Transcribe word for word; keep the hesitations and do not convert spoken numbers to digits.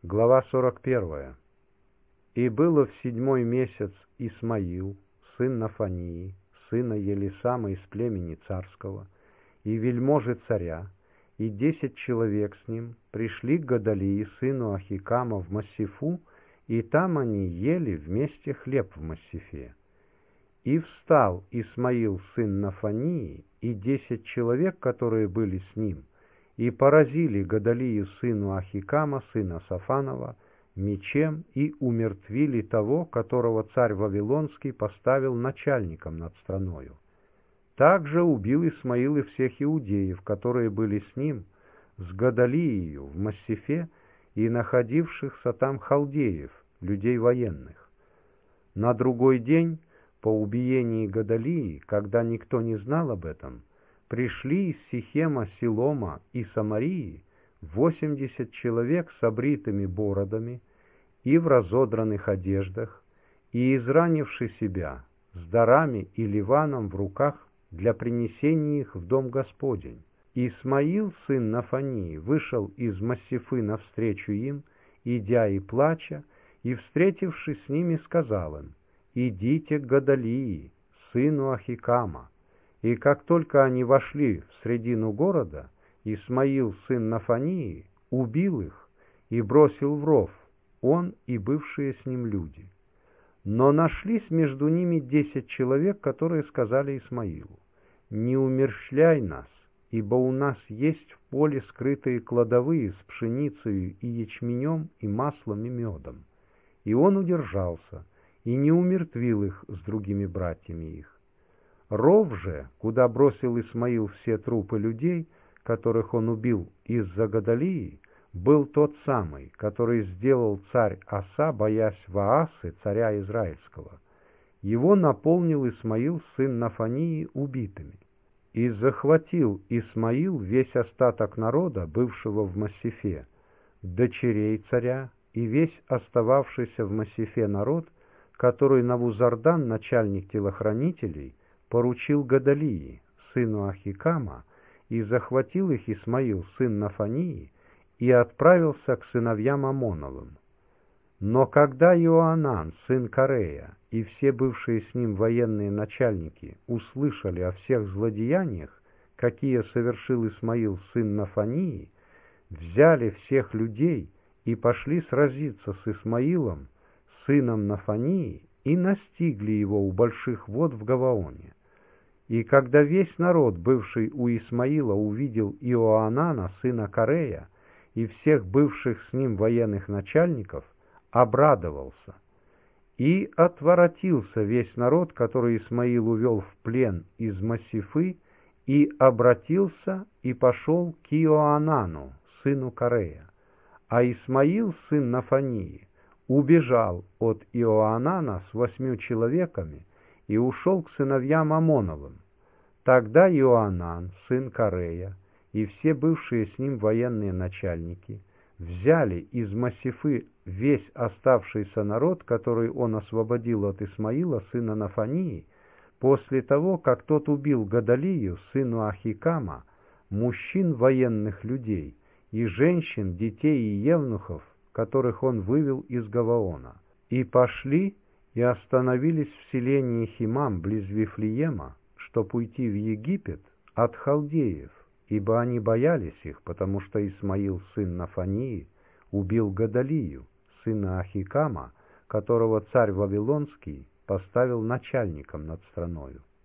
Глава сорок первая. «И было в седьмой месяц Исмаил, сын Нафании, сына Елисама из племени царского, и вельможи царя, и десять человек с ним пришли к Гадалии, сыну Ахикама, в Массифу, и там они ели вместе хлеб в Массифе. И встал Исмаил, сын Нафании, и десять человек, которые были с ним, и поразили Гадалию, сыну Ахикама, сына Сафанова, мечем, и умертвили того, которого царь Вавилонский поставил начальником над страною. Также убил Исмаил и всех иудеев, которые были с ним, с Гадалией в Массифе, и находившихся там халдеев, людей военных. На другой день, по убиении Гадалии, когда никто не знал об этом, пришли из Сихема, Силома и Самарии восемьдесят человек с обритыми бородами и в разодранных одеждах, и изранивши себя, с дарами и ливаном в руках для принесения их в дом Господень. Исмаил, сын Нафании, вышел из Массифы навстречу им, идя и плача, и, встретившись с ними, сказал им: «Идите к Гадалии, сыну Ахикама». И как только они вошли в средину города, Исмаил, сын Нафании, убил их и бросил в ров, он и бывшие с ним люди. Но нашлись между ними десять человек, которые сказали Исмаилу: «Не умерщвляй нас, ибо у нас есть в поле скрытые кладовые с пшеницей и ячменем, и маслом, и медом». И он удержался, и не умертвил их с другими братьями их. Ров же, куда бросил Исмаил все трупы людей, которых он убил из-за Гадалии, был тот самый, который сделал царь Аса, боясь Ваасы, царя Израильского. Его наполнил Исмаил, сын Нафании, убитыми. И захватил Исмаил весь остаток народа, бывшего в Массифе, дочерей царя, и весь остававшийся в Массифе народ, который Навузардан, начальник телохранителей, поручил Гадалии, сыну Ахикама, и захватил их Исмаил, сын Нафании, и отправился к сыновьям Амоновым. Но когда Иоанан, сын Карея, и все бывшие с ним военные начальники услышали о всех злодеяниях, какие совершил Исмаил, сын Нафании, взяли всех людей и пошли сразиться с Исмаилом, сыном Нафании, и настигли его у больших вод в Гаваоне. И когда весь народ, бывший у Исмаила, увидел Иоанана, сына Карея, и всех бывших с ним военных начальников, обрадовался. И отворотился весь народ, который Исмаил увел в плен из Массифы, и обратился и пошел к Иоанану, сыну Карея. А Исмаил, сын Нафании, убежал от Иоанана с восьмью человеками и ушел к сыновьям Амоновым. Тогда Иоанан, сын Карея, и все бывшие с ним военные начальники взяли из Массифы весь оставшийся народ, который он освободил от Исмаила, сына Нафании, после того, как тот убил Гадалию, сыну Ахикама, мужчин военных людей, и женщин, детей и евнухов, которых он вывел из Гаваона, и пошли и остановились в селении Химам близ Вифлеема, чтоб уйти в Египет от халдеев, ибо они боялись их, потому что Исмаил, сын Нафании, убил Гадалию, сына Ахикама, которого царь Вавилонский поставил начальником над страною.